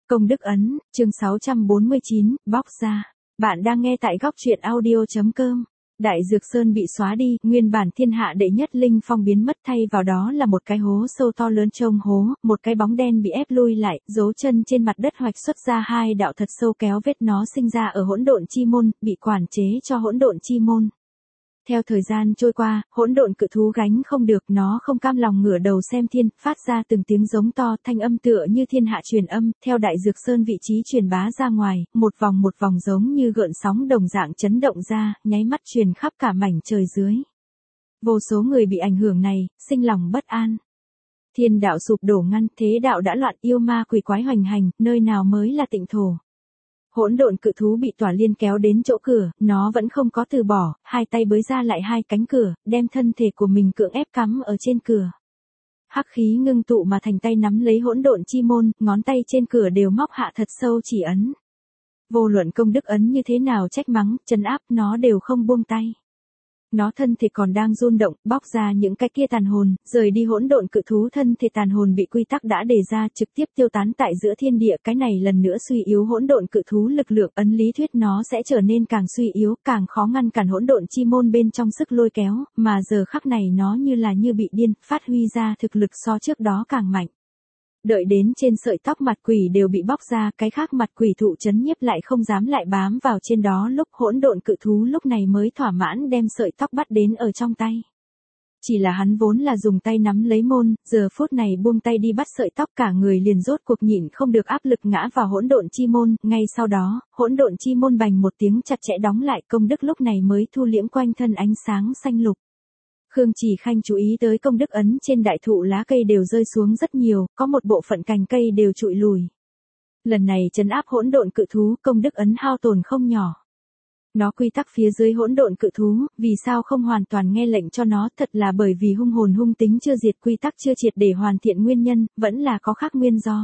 Công đức ấn, chương 649, bóc ra. Bạn đang nghe tại góc truyện audio.com. Đại Dược Sơn bị xóa đi, nguyên bản thiên hạ đệ nhất linh phong biến mất, thay vào đó là một cái hố sâu to lớn trông hố, một cái bóng đen bị ép lui lại, dấu chân trên mặt đất hoạch xuất ra hai đạo thật sâu kéo vết, nó sinh ra ở hỗn độn chi môn, bị quản chế cho hỗn độn chi môn. Theo thời gian trôi qua, hỗn độn cự thú gánh không được, nó không cam lòng ngửa đầu xem thiên, phát ra từng tiếng giống to, thanh âm tựa như thiên hạ truyền âm, theo Đại Dược Sơn vị trí truyền bá ra ngoài, một vòng giống như gợn sóng đồng dạng chấn động ra, nháy mắt truyền khắp cả mảnh trời dưới. Vô số người bị ảnh hưởng này, sinh lòng bất an. Thiên đạo sụp đổ ngăn, thế đạo đã loạn, yêu ma quỷ quái hoành hành, nơi nào mới là tịnh thổ. Hỗn độn cự thú bị Tỏa Liên kéo đến chỗ cửa, nó vẫn không có từ bỏ, hai tay bới ra lại hai cánh cửa, đem thân thể của mình cưỡng ép cắm ở trên cửa. Hắc khí ngưng tụ mà thành tay nắm lấy hỗn độn chi môn, ngón tay trên cửa đều móc hạ thật sâu chỉ ấn. Vô luận công đức ấn như thế nào trách mắng, trấn áp, nó đều không buông tay. Nó thân thể còn đang run động, bóc ra những cái kia tàn hồn, rời đi hỗn độn cự thú thân thể tàn hồn bị quy tắc đã đề ra, trực tiếp tiêu tán tại giữa thiên địa, cái này lần nữa suy yếu hỗn độn cự thú lực lượng, ấn lý thuyết nó sẽ trở nên càng suy yếu, càng khó ngăn cản hỗn độn chi môn bên trong sức lôi kéo, mà giờ khắc này nó như bị điên, phát huy ra thực lực so trước đó càng mạnh. Đợi đến trên sợi tóc mặt quỷ đều bị bóc ra, cái khác mặt quỷ thụ chấn nhiếp lại không dám lại bám vào trên đó, lúc hỗn độn cự thú lúc này mới thỏa mãn đem sợi tóc bắt đến ở trong tay. Chỉ là hắn vốn là dùng tay nắm lấy môn, giờ phút này buông tay đi bắt sợi tóc, cả người liền rốt cuộc nhịn không được áp lực ngã vào hỗn độn chi môn, ngay sau đó, hỗn độn chi môn bành một tiếng chặt chẽ đóng lại, công đức lúc này mới thu liễm quanh thân ánh sáng xanh lục. Khương Chỉ Khanh chú ý tới công đức ấn trên đại thụ lá cây đều rơi xuống rất nhiều, có một bộ phận cành cây đều trụi lùi. Lần này trấn áp hỗn độn cự thú, công đức ấn hao tổn không nhỏ. Nó quy tắc phía dưới hỗn độn cự thú, vì sao không hoàn toàn nghe lệnh cho nó, thật là bởi vì hung hồn hung tính chưa diệt, quy tắc chưa triệt để hoàn thiện nguyên nhân, vẫn là có khác nguyên do.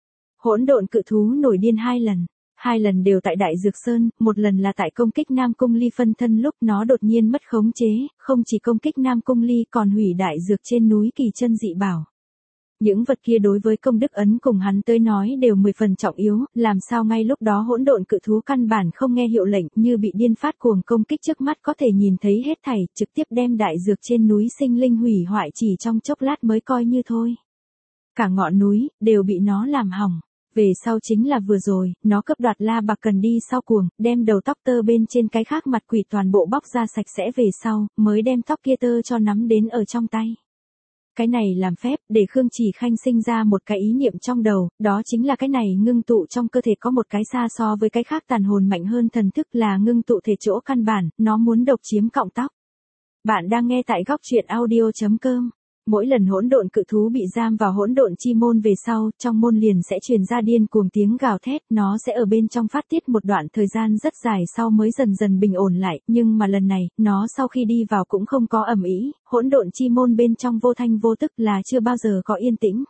Hỗn độn cự thú nổi điên hai lần đều tại Đại Dược Sơn, một lần là tại công kích Nam Cung Ly phân thân lúc nó đột nhiên mất khống chế, không chỉ công kích Nam Cung Ly còn hủy đại dược trên núi Kỳ Chân dị bảo. Những vật kia đối với công đức ấn cùng hắn tới nói đều 10 phần trọng yếu, làm sao ngay lúc đó hỗn độn cự thú căn bản không nghe hiệu lệnh, như bị điên phát cuồng công kích trước mắt có thể nhìn thấy hết thảy, trực tiếp đem đại dược trên núi sinh linh hủy hoại chỉ trong chốc lát mới coi như thôi. Cả ngọn núi đều bị nó làm hỏng. Về sau chính là vừa rồi, nó cướp đoạt La Bạc Cần đi sau cuồng, đem đầu tóc tơ bên trên cái khác mặt quỷ toàn bộ bóc ra sạch sẽ, về sau, mới đem tóc kia tơ cho nắm đến ở trong tay. Cái này làm phép, để Khương Chỉ Khanh sinh ra một cái ý niệm trong đầu, đó chính là cái này ngưng tụ trong cơ thể có một cái xa so với cái khác tàn hồn mạnh hơn thần thức, là ngưng tụ thể chỗ căn bản, nó muốn độc chiếm cọng tóc. Bạn đang nghe tại góc truyện audio.com. Mỗi lần hỗn độn cự thú bị giam vào hỗn độn chi môn về sau, trong môn liền sẽ truyền ra điên cuồng tiếng gào thét, nó sẽ ở bên trong phát tiết một đoạn thời gian rất dài sau mới dần dần bình ổn lại, nhưng mà lần này, nó sau khi đi vào cũng không có ầm ĩ, hỗn độn chi môn bên trong vô thanh vô tức, là chưa bao giờ có yên tĩnh.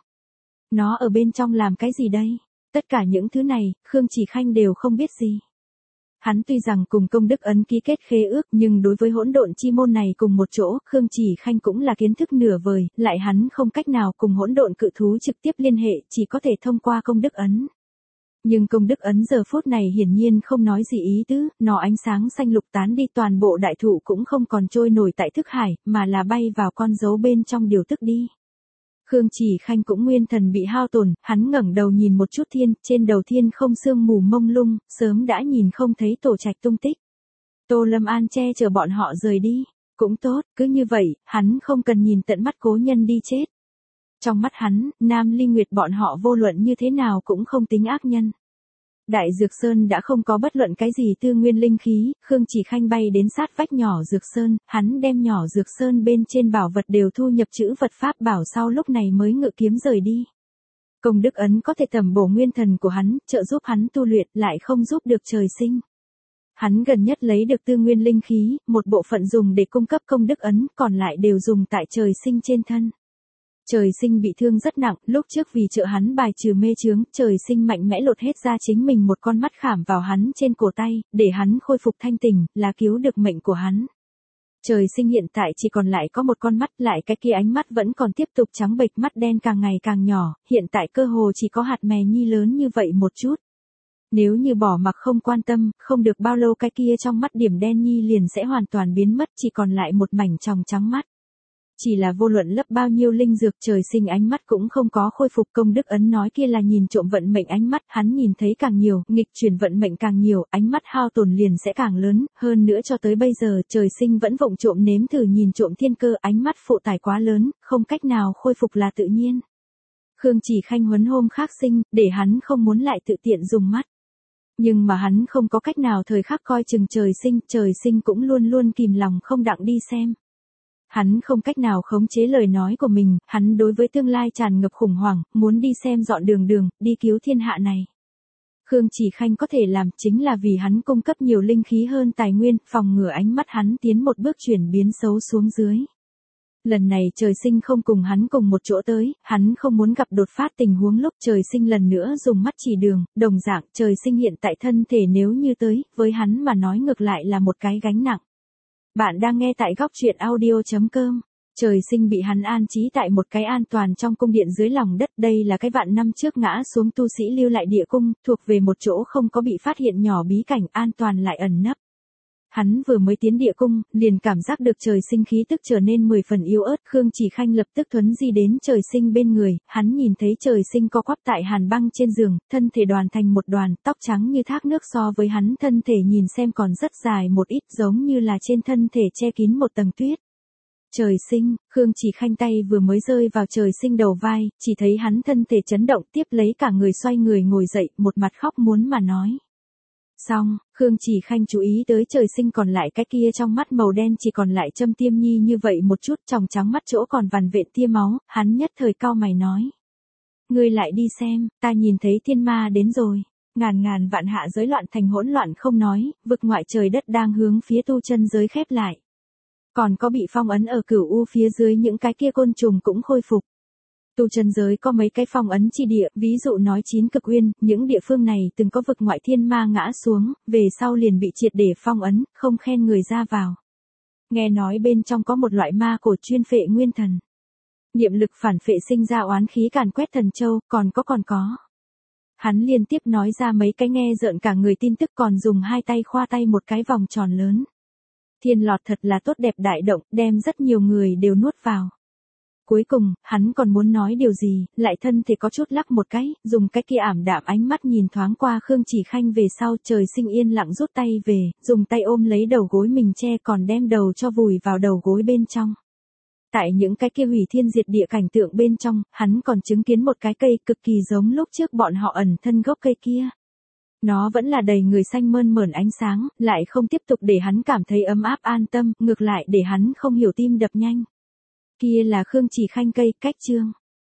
Nó ở bên trong làm cái gì đây? Tất cả những thứ này, Khương Chỉ Khanh đều không biết gì. Hắn tuy rằng cùng công đức ấn ký kết khế ước, nhưng đối với hỗn độn chi môn này cùng một chỗ, Khương Chỉ Khanh cũng là kiến thức nửa vời, lại hắn không cách nào cùng hỗn độn cự thú trực tiếp liên hệ, chỉ có thể thông qua công đức ấn. Nhưng công đức ấn giờ phút này hiển nhiên không nói gì ý tứ, nó ánh sáng xanh lục tán đi, toàn bộ đại thụ cũng không còn trôi nổi tại thức hải, mà là bay vào con dấu bên trong điều tức đi. Khương Chỉ Khanh cũng nguyên thần bị hao tổn, hắn ngẩng đầu nhìn một chút thiên, trên đầu thiên không sương mù mông lung, sớm đã nhìn không thấy Tổ Trạch tung tích. Tô Lâm An che chở bọn họ rời đi, cũng tốt, cứ như vậy, hắn không cần nhìn tận mắt cố nhân đi chết. Trong mắt hắn, Nam Ly Nguyệt bọn họ vô luận như thế nào cũng không tính ác nhân. Đại Dược Sơn đã không có bất luận cái gì tư nguyên linh khí, Khương Chỉ Khanh bay đến sát vách nhỏ Dược Sơn, hắn đem nhỏ Dược Sơn bên trên bảo vật đều thu nhập chữ vật pháp bảo, sau lúc này mới ngự kiếm rời đi. Công đức ấn có thể tầm bổ nguyên thần của hắn, trợ giúp hắn tu luyện, lại không giúp được trời sinh. Hắn gần nhất lấy được tư nguyên linh khí, một bộ phận dùng để cung cấp công đức ấn, còn lại đều dùng tại trời sinh trên thân. Trời sinh bị thương rất nặng, lúc trước vì trợ hắn bài trừ mê chướng, trời sinh mạnh mẽ lột hết ra chính mình một con mắt khảm vào hắn trên cổ tay, để hắn khôi phục thanh tỉnh, là cứu được mệnh của hắn. Trời Sinh hiện tại chỉ còn lại có một con mắt, lại cái kia ánh mắt vẫn còn tiếp tục trắng bệch, mắt đen càng ngày càng nhỏ, hiện tại cơ hồ chỉ có hạt mè nhi lớn như vậy một chút. Nếu như bỏ mặc không quan tâm, không được bao lâu cái kia trong mắt điểm đen nhi liền sẽ hoàn toàn biến mất, chỉ còn lại một mảnh tròng trắng mắt. Chỉ là vô luận lấp bao nhiêu linh dược, Trời Sinh ánh mắt cũng không có khôi phục. Công đức ấn nói kia là nhìn trộm vận mệnh ánh mắt, hắn nhìn thấy càng nhiều, nghịch chuyển vận mệnh càng nhiều, ánh mắt hao tổn liền sẽ càng lớn, hơn nữa cho tới bây giờ Trời Sinh vẫn vụng trộm nếm thử nhìn trộm thiên cơ, ánh mắt phụ tải quá lớn, không cách nào khôi phục là tự nhiên. Khương Chỉ Khanh huấn hôm khác sinh, để hắn không muốn lại tự tiện dùng mắt. Nhưng mà hắn không có cách nào thời khắc coi chừng Trời Sinh cũng luôn luôn kìm lòng không đặng đi xem. Hắn không cách nào khống chế lời nói của mình, hắn đối với tương lai tràn ngập khủng hoảng, muốn đi xem dọn đường, đi cứu thiên hạ này. Khương Chỉ Khanh có thể làm chính là vì hắn cung cấp nhiều linh khí hơn tài nguyên, phòng ngừa ánh mắt hắn tiến một bước chuyển biến xấu xuống dưới. Lần này Trời Sinh không cùng hắn cùng một chỗ tới, hắn không muốn gặp đột phát tình huống lúc Trời Sinh lần nữa dùng mắt chỉ đường, đồng dạng Trời Sinh hiện tại thân thể nếu như tới, với hắn mà nói ngược lại là một cái gánh nặng. Bạn đang nghe tại góc truyện audio.com. Trời Sinh bị hắn an trí tại một cái an toàn trong cung điện dưới lòng đất, đây là cái vạn năm trước ngã xuống tu sĩ lưu lại địa cung, thuộc về một chỗ không có bị phát hiện nhỏ bí cảnh, an toàn lại ẩn nấp. Hắn vừa mới tiến địa cung, liền cảm giác được Trời Sinh khí tức trở nên 10 phần yếu ớt, Khương Chỉ Khanh lập tức thuấn di đến Trời Sinh bên người, hắn nhìn thấy Trời Sinh co quắp tại hàn băng trên giường, thân thể đoàn thành một đoàn, tóc trắng như thác nước, so với hắn thân thể nhìn xem còn rất dài một ít, giống như là trên thân thể che kín một tầng tuyết. Trời Sinh, Khương Chỉ Khanh tay vừa mới rơi vào Trời Sinh đầu vai, chỉ thấy hắn thân thể chấn động, tiếp lấy cả người xoay người ngồi dậy, một mặt khóc muốn mà nói. Xong, Khương Chỉ Khanh chú ý tới Trời Sinh còn lại cái kia trong mắt màu đen chỉ còn lại châm tiêm nhi như vậy một chút, tròng trắng mắt chỗ còn vằn vện tia máu, hắn nhất thời cau mày nói. Ngươi lại đi xem, ta nhìn thấy thiên ma đến rồi. Ngàn ngàn vạn hạ giới loạn thành hỗn loạn không nói, vực ngoại trời đất đang hướng phía tu chân giới khép lại. Còn có bị phong ấn ở Cửu U phía dưới những cái kia côn trùng cũng khôi phục. Tu chân giới có mấy cái phong ấn chi địa, ví dụ nói 9 cực uyên, những địa phương này từng có vực ngoại thiên ma ngã xuống, về sau liền bị triệt để phong ấn, không khen người ra vào. Nghe nói bên trong có một loại ma cổ chuyên phệ nguyên thần. Niệm lực phản phệ sinh ra oán khí càn quét thần châu, còn có. Hắn liên tiếp nói ra mấy cái nghe rợn cả người tin tức, còn dùng hai tay khoa tay một cái vòng tròn lớn. Thiên lọt thật là tốt đẹp đại động, đem rất nhiều người đều nuốt vào. Cuối cùng, hắn còn muốn nói điều gì, lại thân thể có chút lắc một cái, dùng cái kia ảm đạm ánh mắt nhìn thoáng qua Khương Chỉ Khanh về sau. Trời Sinh yên lặng rút tay về, dùng tay ôm lấy đầu gối mình che, còn đem đầu cho vùi vào đầu gối bên trong. Tại những cái kia hủy thiên diệt địa cảnh tượng bên trong, hắn còn chứng kiến một cái cây cực kỳ giống lúc trước bọn họ ẩn thân gốc cây kia. Nó vẫn là đầy người xanh mơn mởn ánh sáng, lại không tiếp tục để hắn cảm thấy ấm áp an tâm, ngược lại để hắn không hiểu tim đập nhanh. Kia là Khương Chỉ Khanh cây, cách chương.